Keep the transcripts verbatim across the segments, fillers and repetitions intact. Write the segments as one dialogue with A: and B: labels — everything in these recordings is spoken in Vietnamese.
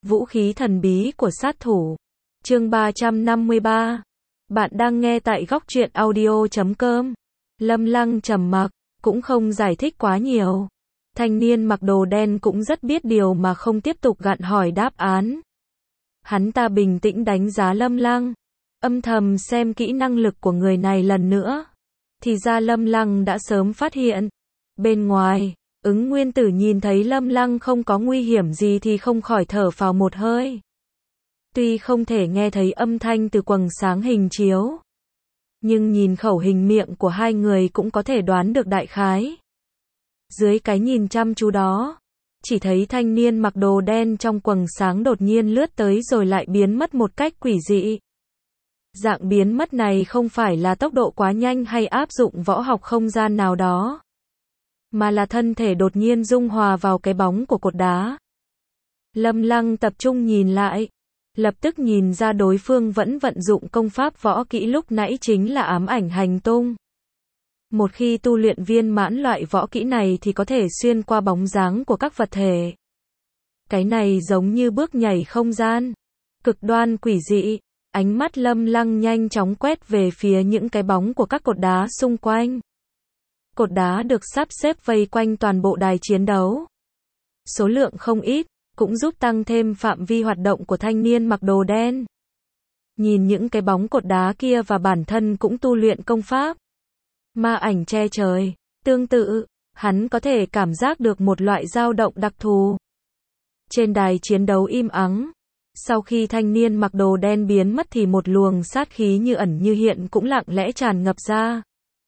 A: Vũ khí thần bí của sát thủ. Chương ba trăm năm mươi ba. Bạn đang nghe tại góc truyện audio chấm com. Lâm Lăng trầm mặc, cũng không giải thích quá nhiều. Thanh niên mặc đồ đen cũng rất biết điều mà không tiếp tục gặn hỏi đáp án. Hắn ta bình tĩnh đánh giá Lâm Lăng, âm thầm xem kỹ năng lực của người này lần nữa. Thì ra Lâm Lăng đã sớm phát hiện. Bên ngoài, Ứng Nguyên Tử nhìn thấy Lâm Lăng không có nguy hiểm gì thì không khỏi thở phào một hơi. Tuy không thể nghe thấy âm thanh từ quầng sáng hình chiếu, nhưng nhìn khẩu hình miệng của hai người cũng có thể đoán được đại khái. Dưới cái nhìn chăm chú đó, chỉ thấy thanh niên mặc đồ đen trong quầng sáng đột nhiên lướt tới rồi lại biến mất một cách quỷ dị. Dạng biến mất này không phải là tốc độ quá nhanh hay áp dụng võ học không gian nào đó, mà là thân thể đột nhiên dung hòa vào cái bóng của cột đá. Lâm Lăng tập trung nhìn lại, lập tức nhìn ra đối phương vẫn vận dụng công pháp võ kỹ lúc nãy chính là ám ảnh hành tung. Một khi tu luyện viên mãn loại võ kỹ này thì có thể xuyên qua bóng dáng của các vật thể. Cái này giống như bước nhảy không gian, cực đoan quỷ dị. Ánh mắt Lâm Lăng nhanh chóng quét về phía những cái bóng của các cột đá xung quanh. Cột đá được sắp xếp vây quanh toàn bộ đài chiến đấu. Số lượng không ít, cũng giúp tăng thêm phạm vi hoạt động của thanh niên mặc đồ đen. Nhìn những cái bóng cột đá kia và bản thân cũng tu luyện công pháp ma ảnh che trời. Tương tự, hắn có thể cảm giác được một loại dao động đặc thù. Trên đài chiến đấu im ắng. Sau khi thanh niên mặc đồ đen biến mất thì một luồng sát khí như ẩn như hiện cũng lặng lẽ tràn ngập ra.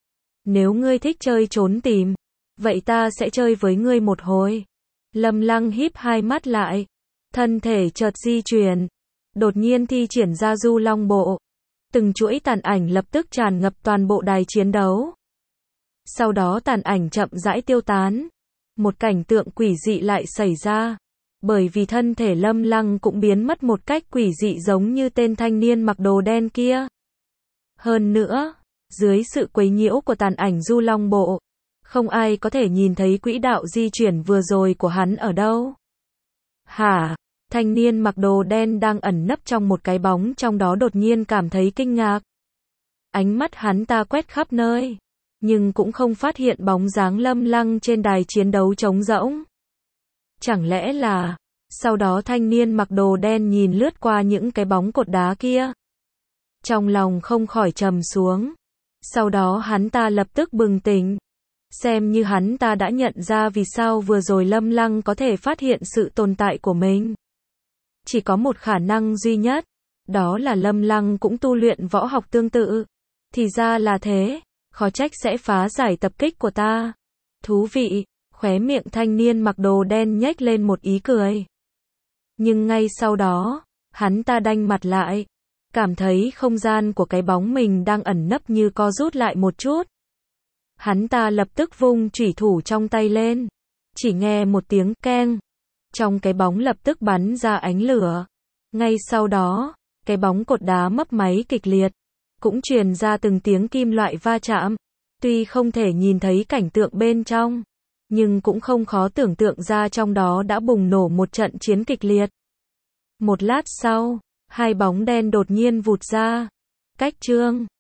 A: Nếu ngươi thích chơi trốn tìm, vậy ta sẽ chơi với ngươi một hồi. Lâm Lăng híp hai mắt lại, thân thể chợt di chuyển, đột nhiên thi triển ra Du Long Bộ. Từng chuỗi tàn ảnh lập tức tràn ngập toàn bộ đài chiến đấu. Sau đó tàn ảnh chậm rãi tiêu tán. Một cảnh tượng quỷ dị lại xảy ra. Bởi vì thân thể Lâm Lăng cũng biến mất một cách quỷ dị giống như tên thanh niên mặc đồ đen kia. Hơn nữa, dưới sự quấy nhiễu của tàn ảnh Du Long Bộ, không ai có thể nhìn thấy quỹ đạo di chuyển vừa rồi của hắn ở đâu. Hả? Thanh niên mặc đồ đen đang ẩn nấp trong một cái bóng trong đó đột nhiên cảm thấy kinh ngạc. Ánh mắt hắn ta quét khắp nơi, nhưng cũng không phát hiện bóng dáng Lâm Lăng trên đài chiến đấu trống rỗng. Chẳng lẽ là, sau đó thanh niên mặc đồ đen nhìn lướt qua những cái bóng cột đá kia. Trong lòng không khỏi trầm xuống. Sau đó hắn ta lập tức bừng tỉnh. Xem như hắn ta đã nhận ra vì sao vừa rồi Lâm Lăng có thể phát hiện sự tồn tại của mình. Chỉ có một khả năng duy nhất, đó là Lâm Lăng cũng tu luyện võ học tương tự. Thì ra là thế, khó trách sẽ phá giải tập kích của ta. Thú vị. Khóe miệng thanh niên mặc đồ đen nhếch lên một ý cười. Nhưng ngay sau đó, hắn ta đanh mặt lại, cảm thấy không gian của cái bóng mình đang ẩn nấp như co rút lại một chút. Hắn ta lập tức vung chủy thủ trong tay lên, chỉ nghe một tiếng keng, trong cái bóng lập tức bắn ra ánh lửa. Ngay sau đó, cái bóng cột đá mấp máy kịch liệt, cũng truyền ra từng tiếng kim loại va chạm. Tuy không thể nhìn thấy cảnh tượng bên trong, nhưng cũng không khó tưởng tượng ra trong đó đã bùng nổ một trận chiến kịch liệt. Một lát sau, hai bóng đen đột nhiên vụt ra. Cách chương